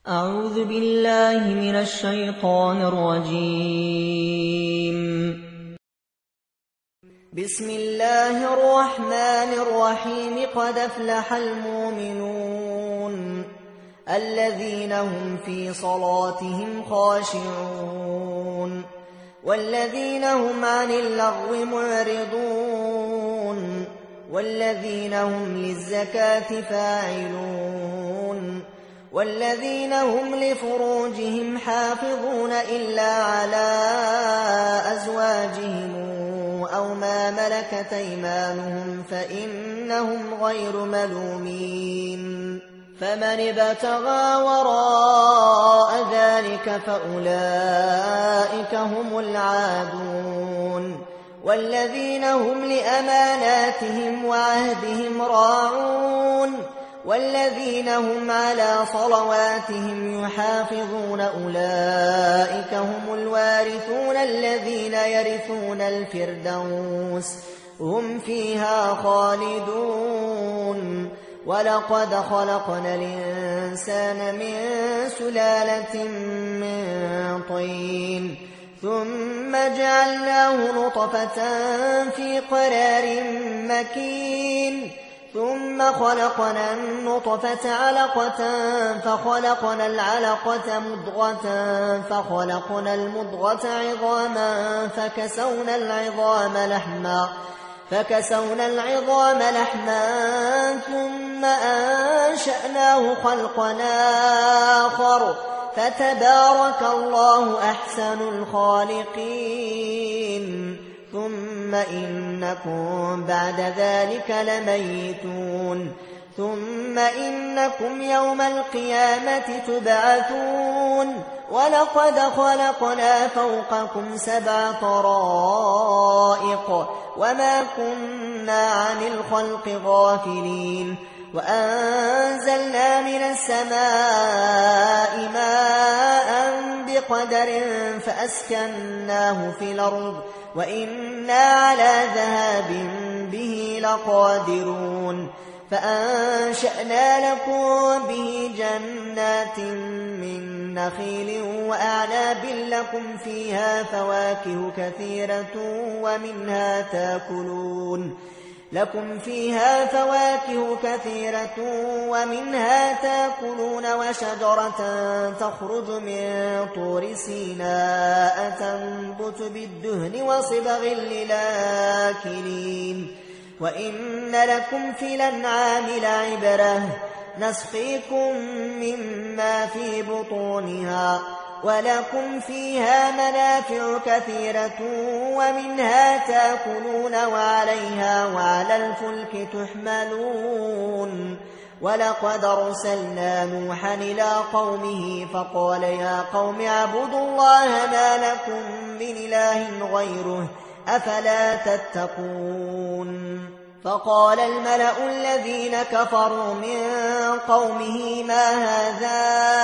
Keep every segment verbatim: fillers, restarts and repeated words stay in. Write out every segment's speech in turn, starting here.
أعوذ بالله من الشيطان الرجيم. بسم الله الرحمن الرحيم. قد أفلح المؤمنون الذين هم في صلاتهم خاشعون والذين هم عن اللغو معرضون والذين هم للزكاة فاعلون والذين هم لفروجهم حافظون إلا على أزواجهم أو ما ملكت أيمانهم فإنهم غير ملومين. فمن ابتغى وراء ذلك فأولئك هم العادون والذين هم لأماناتهم وعهدهم راعون والذين هم على صلواتهم يحافظون أولئك هم الوارثون الذين يرثون الفردوس هم فيها خالدون. ولقد خلقنا الإنسان من سلالة من طين ثم جعلناه نطفة في قرار مكين ثم خلقنا النطفة علقة فخلقنا العلقة مضغة فخلقنا المضغة عظاما فكسونا العظام لحما فكسونا العظام لحما ثم أنشأناه خلقا آخر فتبارك الله أحسن الخالقين. ثم إنكم بعد ذلك لميتون ثم إنكم يوم القيامة تبعثون. ولقد خلقنا فوقكم سبع طرائق وما كنا عن الخلق غافلين وأنزلنا من السماء ماء بقدر فأسكناه في الأرض وإنا على ذهاب به لقادرون. فأنشأنا لكم به جنات من نخيل وأعناب لكم فيها فواكه كثيرة ومنها تأكلون لكم فيها فواكه كثيرة ومنها تأكلون وشجرة تخرج من طور سيناء تنبت بالدهن وصبغ للآكلين. وإن لكم في الأنعام لعبرة نسقيكم مما في بطونها ولكم فيها منافع كثيرة ومنها تأكلون وعليها وعلى الفلك تحملون. ولقد أرسلنا نوحا إلى قومه فقال يا قوم اعبدوا الله ما لكم من إله غيره أفلا تتقون. فقال الملأ الذين كفروا من قومه ما هذا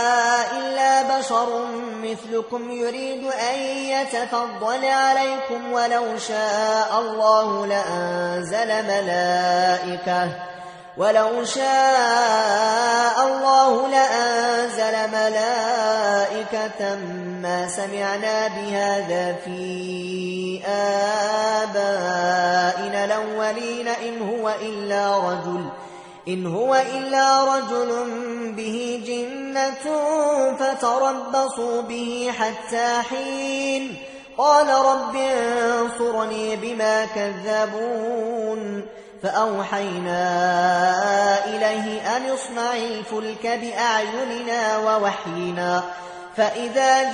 إلا بشر مثلكم يريد أن يتفضل عليكم ولو شاء الله لأنزل ملائكة ولو شاء الله لأنزل ملائكة ما سمعنا بهذا في آبائنا الأولين إن هو إلا رجل إن هو إلا رجل به جنة فتربصوا به حتى حين. قال رب انصرني بما كذبون. فأوحينا إليه أن اصنع الفلك بأعيننا ووحينا فإذا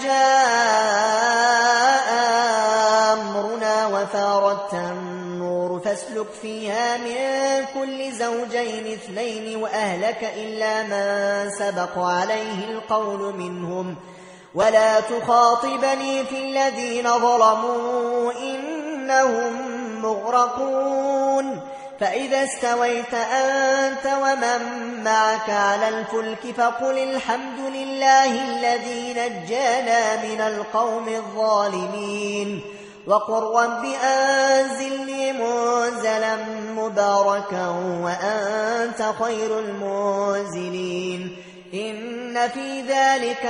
جاء أمرنا وفارت النور فاسلك فيها من كل زوجين اثنين وأهلك إلا من سبق عليه القول منهم ولا تخاطبني في الذين ظلموا إنهم مغرقون. فإذا استويت أنت ومن معك على الفلك فقل الحمد لله الذي نجانا من القوم الظالمين وقل رب أنزلني منزلا مباركا وأنت خير المنزلين. إن في ذلك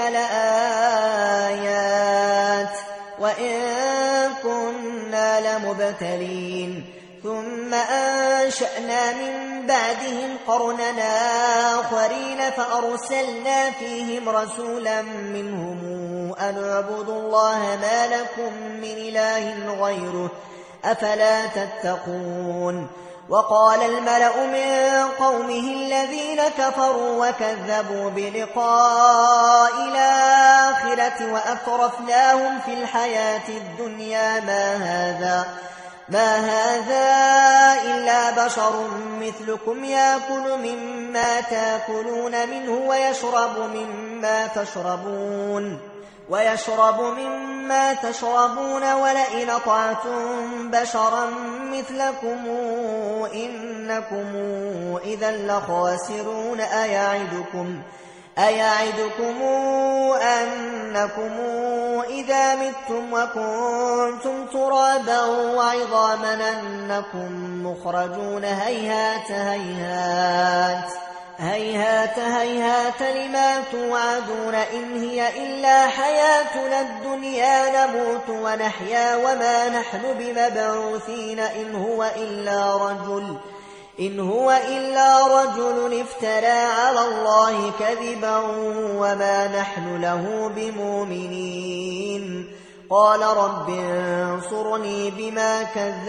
لآيات وإن كنا لمبتلين ثم أنشأنا من بعدهم قرننا آخرين فأرسلنا فيهم رسولا منهم أن اعبدوا الله ما لكم من إله غيره أفلا تتقون وقال الملأ من قومه الذين كفروا وكذبوا بلقاء الآخرة وأترفناهم في الحياة الدنيا ما هذا ما هذا إلا بشر مثلكم يأكل مما تأكلون منه ويشرب مما تشربون ويشرب مما تشربون ولئن أطعتم بشرا مثلكم إنكم إذا لخاسرون أيعدكم أيعدكم أنكم إذا متم وكنتم ترابا وعظاما أنكم مخرجون هيهات هيهات هيهات هيهات لما توعدون إن هي إلا حياتنا الدنيا نموت ونحيا وما نحن بمبعوثين إن هو إلا رجل إن هو إلا رجل افترى على الله كذبا وما نحن له بمؤمنين قال رب انصرني بما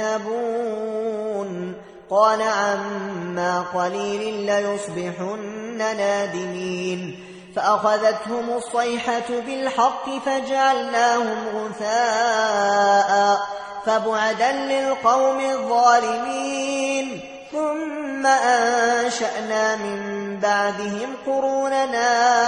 كذبون قال عما قليل ليصبحن نادمين فأخذتهم الصيحة بالحق فجعلناهم غثاء فبعدا للقوم الظالمين ثم أنشأنا من بعدهم قروننا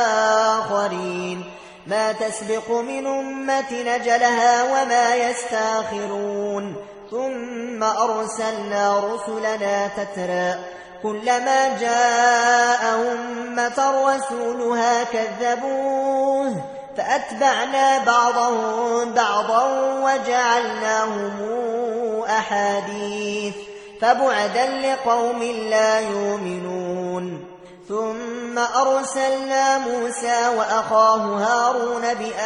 آخرين ما تسبق من أمة نجلها وما يستاخرون ثم أرسلنا رسلنا تترى كلما جاء أمة رسولها كذبوه فأتبعنا بعضهم بعضا وجعلناهم أحاديث فبعدا لقوم لا يؤمنون ثم أرسلنا موسى وأخاه هارون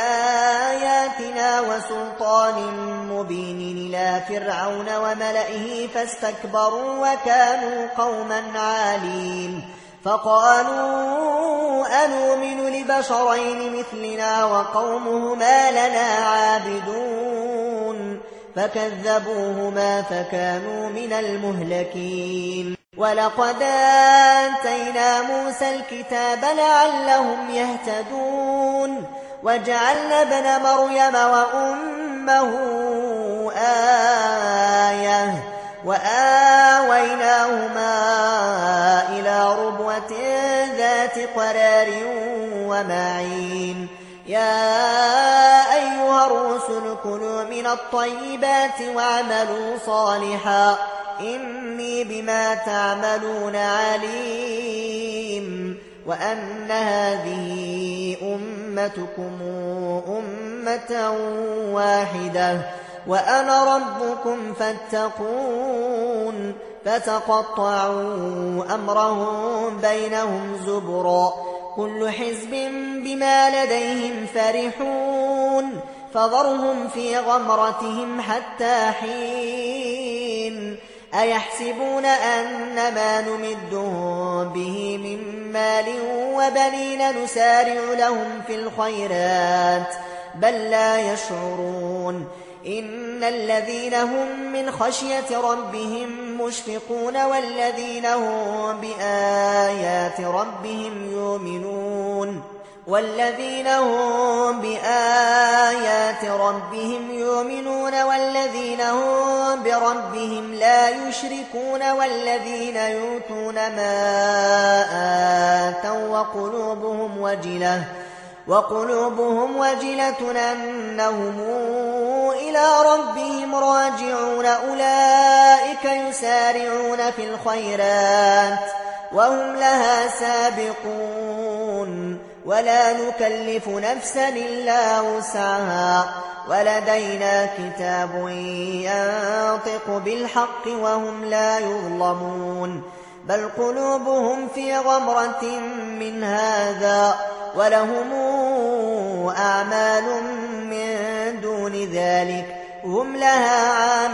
بآياتنا وسلطان مبين إلى فرعون وملئه فاستكبروا وكانوا قوما عالين فقالوا أنؤمن لبشرين مثلنا وقومهما لنا عابدون فكذبوهما فكانوا من المهلكين ولقد آتينا موسى الكتاب لعلهم يهتدون وجعلنا ابن مريم وأمه آية وآويناهما إلى ربوة ذات قرار ومعين يا أيها الرسل كلوا من الطيبات واعملوا صالحا إني بما تعملون عليم وأن هذه أمتكم أمة واحدة وأنا ربكم فاتقون فتقطعوا أمرهم بينهم زبرا كل حزب بما لديهم فرحون فذرهم في غمرتهم حتى حين أيحسبون أن ما نمدهم به من مال وبنين نسارع لهم في الخيرات بل لا يشعرون إن الذين هم من خشية ربهم مشفقون والذين هم بآيات ربهم يؤمنون والذين هم بآيات ربهم يؤمنون والذين هم بربهم لا يشركون والذين يؤتون ما آتوا وقلوبهم وجلة وقلوبهم وجلة أنهم إلى ربهم راجعون أولئك يسارعون في الخيرات وهم لها سابقون ولا نكلف نفسا إلا وسعها ولدينا كتاب ينطق بالحق وهم لا يظلمون بل قلوبهم في غمرة من هذا ولهم أعمال من دون ذلك هم لها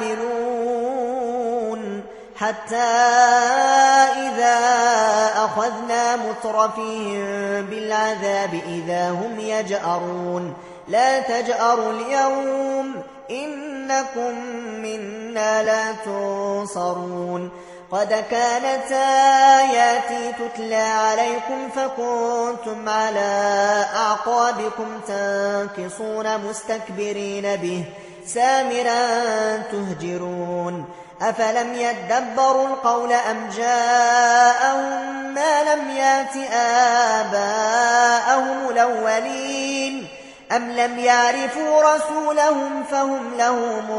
عاملون حتى إذا أخذنا مترفيهم بالعذاب إذا هم يجأرون لا تجأروا اليوم إنكم منا لا تنصرون قد كانت آياتي تتلى عليكم فكنتم على أعقابكم تنكصون مستكبرين به سامرا تهجرون أفلم يدبروا القول أم جاءهم ما لم يأت آباءهم الأولين أم لم يعرفوا رسولهم فهم له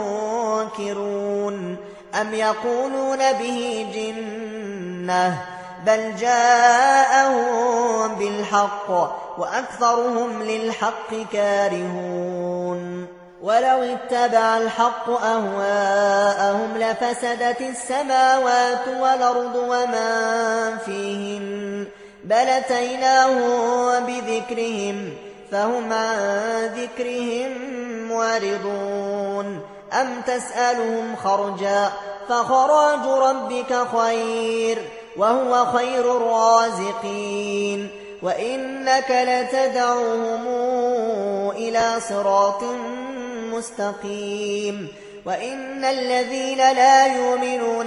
منكرون أم يقولون به جنة بل جاءهم بالحق وأكثرهم للحق كارهون ولو اتبع الحق أهواءهم لفسدت السماوات والأرض ومن فيهن بل أتيناهم بذكرهم فهم عن ذكرهم معرضون أم تسألهم خرجا فخراج ربك خير وهو خير الرازقين وإنك لتدعوهم إلى صراط مستقيم وإن الذين لا يؤمنون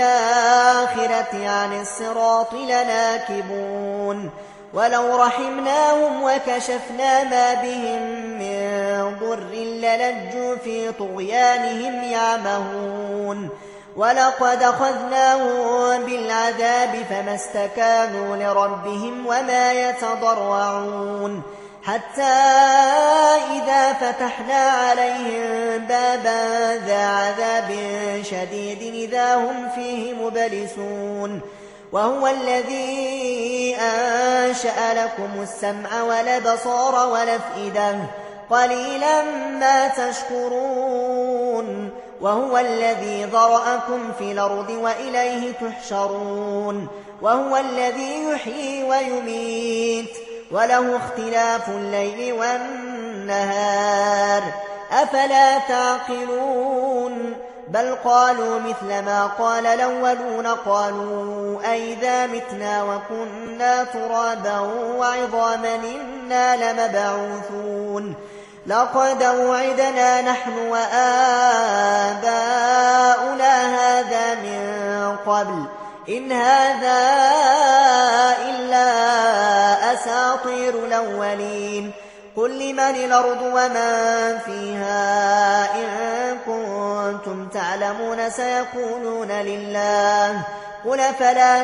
بالآخرة عن الصراط لناكبون ولو رحمناهم وكشفنا ما بهم من ضر للجوا في طغيانهم يعمهون ولقد أخذناهم بالعذاب فما استكانوا لربهم وما يتضرعون حتى إذا فتحنا عليهم بابا ذا عذاب شديد إذا هم فيه مبلسون وهو الذي أنشأ لكم السمع والأبصار والأفئدة قليلا ما تشكرون وهو الذي ذرأكم في الأرض وإليه تحشرون وهو الذي يحيي ويميت وله اختلاف الليل والنهار أفلا تعقلون بل قالوا مثل ما قال الأولون قالوا أئذا متنا وكنا ترابا وعظاما إنا لمبعوثون لقد وعدنا نحن وآباؤنا هذا من قبل إن هذا إلا أساطير الأولين قل لمن الأرض ومن فيها إن كنتم تعلمون سيقولون لله قل فلا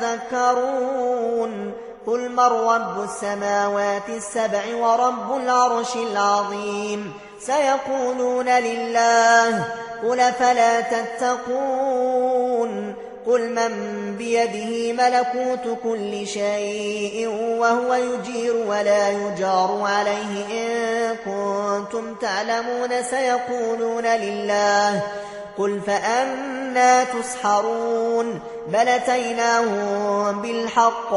تذكرون قل من رب السماوات السبع ورب العرش العظيم سيقولون لله قل فلا تتقون قل من بيده ملكوت كل شيء وهو يجير ولا يجار عليه إن كنتم تعلمون سيقولون لله قل فأنى تسحرون بل أتيناهم بالحق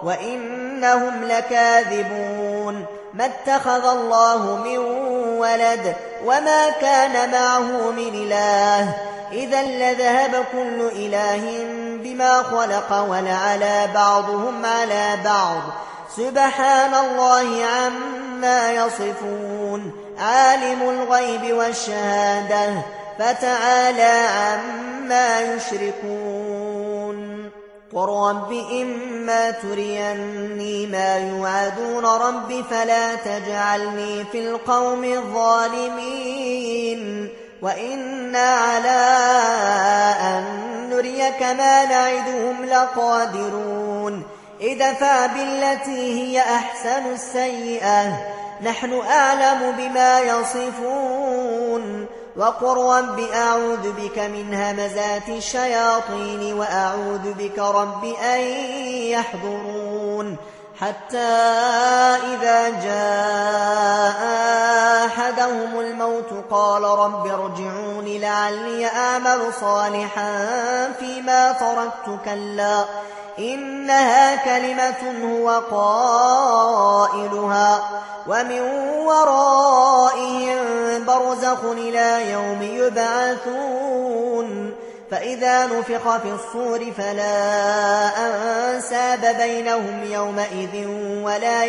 وإنهم لكاذبون ما اتخذ الله من ولد وما كان معه من إله إذا لذهب كل إله بما خلق ولعلى بعضهم على بعض سبحان الله عما يصفون عالم الغيب والشهادة فتعالى عما يشركون قل رب إما تريني ما يوعدون رب فلا تجعلني في القوم الظالمين وإنا على أن نريك ما نعدهم لقادرون ادفع بالتي هي أحسن السيئة نحن أعلم بما يصفون وقل رب أعوذ بك من همزات الشياطين وأعوذ بك رب أن يحضرون حتى إذا جاء أحدهم الموت قال رب ارجعون لعلي لعلي أعمل صالحا فيما تركت كلا إنها كلمة هو قائلها ومن ورائهم برزخ إلى يوم يبعثون فإذا نفخ في الصور فلا أنساب بينهم يومئذ ولا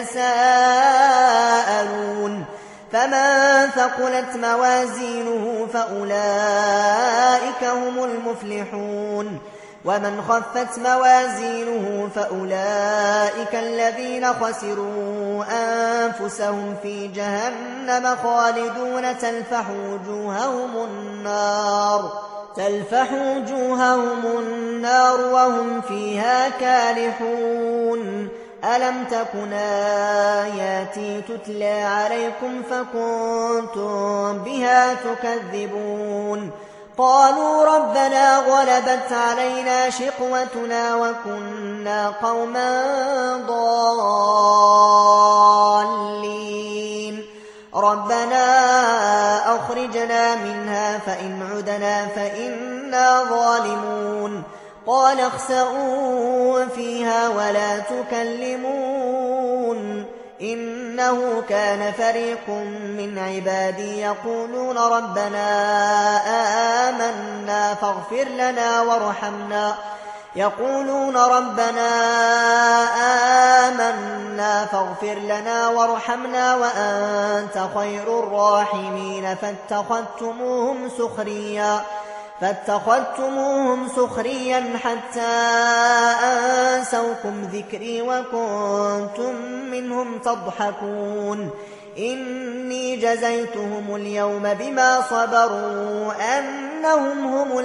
يتساءلون فمن ثقلت موازينه فأولئك هم المفلحون ومن خفت موازينه فأولئك الذين خسروا أنفسهم في جهنم خالدون تلفح وجوههم النار تلفح وجوههم النار وهم فيها كالحون ألم تكن آياتي تتلى عليكم فكنتم بها تكذبون قالوا ربنا غلبت علينا شقوتنا وكنا قوما ضالين ربنا أخرجنا منها فإن عدنا فإنا ظالمون قال اخسئوا فيها ولا تكلمون إنه كان فريق من عبادي يقولون ربنا آمنا فاغفر لنا وارحمنا يقولون ربنا آمنا فاغفر لنا وارحمنا وأنت خير الراحمين فاتخذتموهم سخريا فاتخذتموهم سخريا حتى أنسوكم ذكري وكنتم منهم تضحكون إني جزيتهم اليوم بما صبروا أنهم هم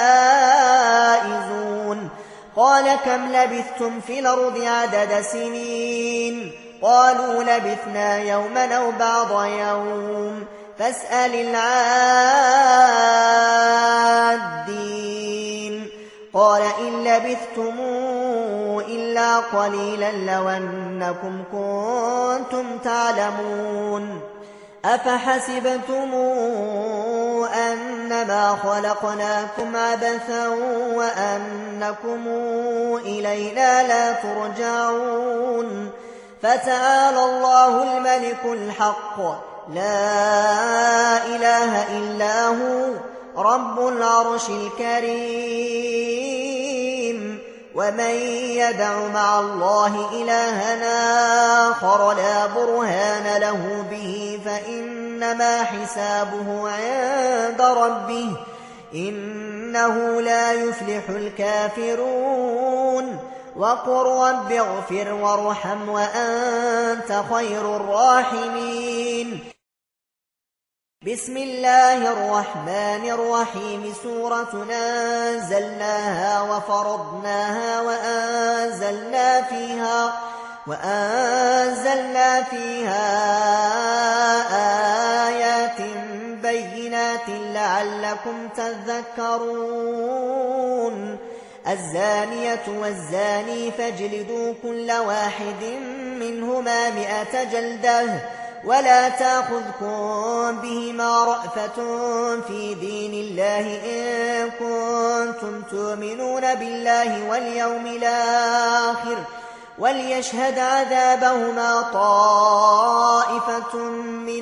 الفائزون قال كم لبثتم في الأرض عدد سنين قالوا لبثنا يوما أو بعض يوم فاسأل العادين قال إن لبثتم إلا قليلا لو أنكم كنتم تعلمون أفحسبتم أنما خلقناكم عبثا وأنكم إلينا لا ترجعون فتعالى الله الملك الحق لا إله إلا هو رب العرش الكريم ومن يدع مع الله إلهنا آخر لا برهان له به فإنما حسابه عند ربه إنه لا يفلح الكافرون وقل رب اغفر وارحم وأنت خير الراحمين بسم الله الرحمن الرحيم سورة أنزلناها وفرضناها وأنزلنا فيها وأنزلنا فيها آيات بينات لعلكم تذكرون الزانية والزاني فاجلدوا كل واحد منهما مئة جلدة ولا تأخذكم بهما رأفة في دين الله إن كنتم تؤمنون بالله واليوم الآخر وليشهد عذابهما طائفة من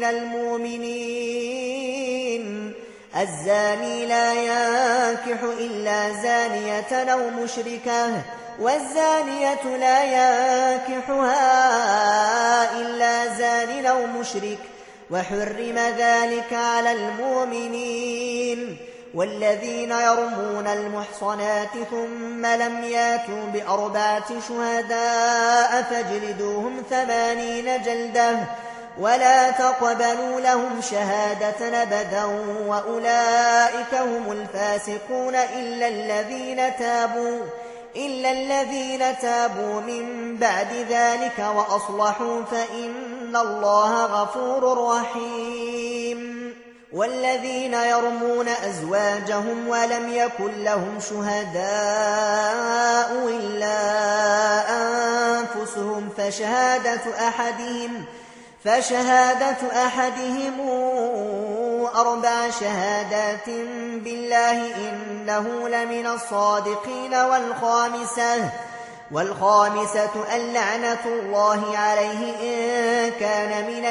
المؤمنين الزاني لا ينكح إلا زانية أو مشركة والزانية لا ينكحها إلا زان أو مشرك وحرم ذلك على المؤمنين والذين يرمون المحصنات ثم لم ياتوا بأربعة شهداء فاجلدوهم ثمانين جلدة ولا تقبلوا لهم شهادة أبدا وأولئك هم الفاسقون إلا الذين تابوا إلا الذين تابوا من بعد ذلك وأصلحوا فإن الله غفور رحيم والذين يرمون أزواجهم ولم يكن لهم شهداء إلا أنفسهم فشهادة أحدهم فشهادة أحدهم فاشهدوا أربع شهادات بالله إنه لمن الصادقين والخامسة والخامسة أن لعنة الله عليه إن كان من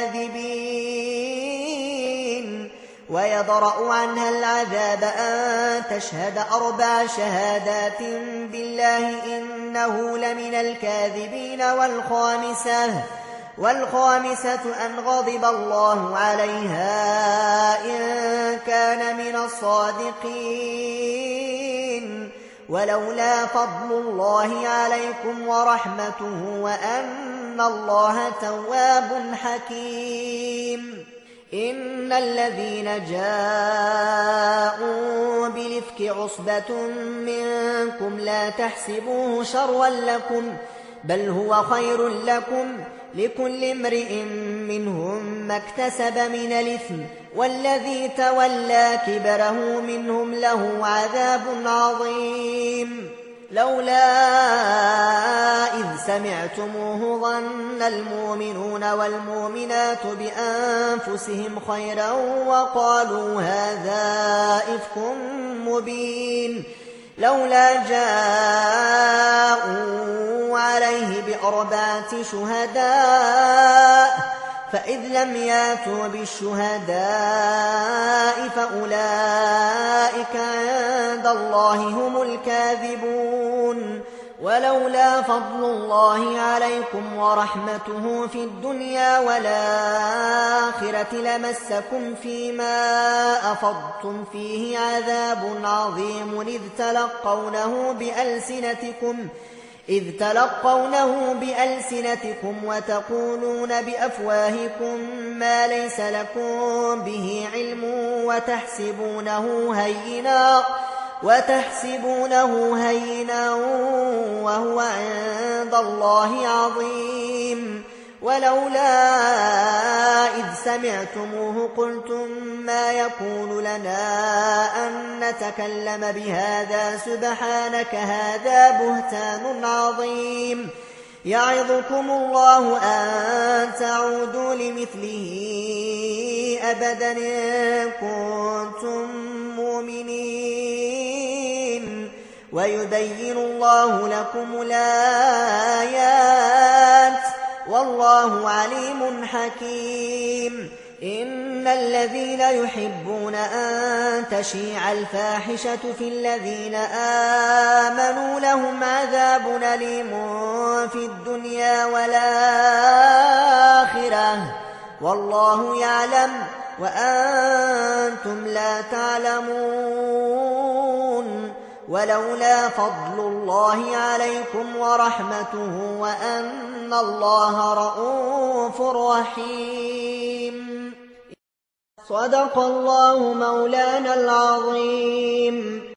الكاذبين ويضرأ عنها العذاب أن تشهد أربع شهادات بالله إنه لمن الكاذبين والخامسة والخامسة أن غضب الله عليها إن كان من الصادقين ولولا فضل الله عليكم ورحمته وأن الله تواب حكيم إن الذين جاءوا بالإفك عصبة منكم لا تحسبوه شرا لكم بل هو خير لكم لكل امرئ منهم ما اكتسب من الإثم والذي تولى كبره منهم له عذاب عظيم لولا إذ سمعتموه ظن المؤمنون والمؤمنات بأنفسهم خيرا وقالوا هذا إفك مبين لولا جاءوا عليه بأربعة شهداء فإذ لم ياتوا بالشهداء فأولئك عند الله هم الكاذبون ولولا فضل الله عليكم ورحمته في الدنيا والآخرة لمسكم فيما أفضتم فيه عذاب عظيم إذ تلقونه بألسنتكم إذ تلقونه بألسنتكم وتقولون بأفواهكم ما ليس لكم به علم وتحسبونه هينا وتحسبونه هينا وهو عند الله عظيم ولولا إذ سمعتموه قلتم ما يكون لنا أن نتكلم بهذا سبحانك هذا بهتان عظيم يعظكم الله أن تعودوا لمثله أبدا إن كنتم مؤمنين ويبين الله لكم الآيات والله عليم حكيم إن الذين يحبون أن تشيع الفاحشة في الذين آمنوا لهم عذاب أليم في الدنيا والآخرة والله يعلم وأنتم لا تعلمون ولولا فضل الله عليكم ورحمته وأن الله رؤوف رحيم صدق الله مولانا العظيم.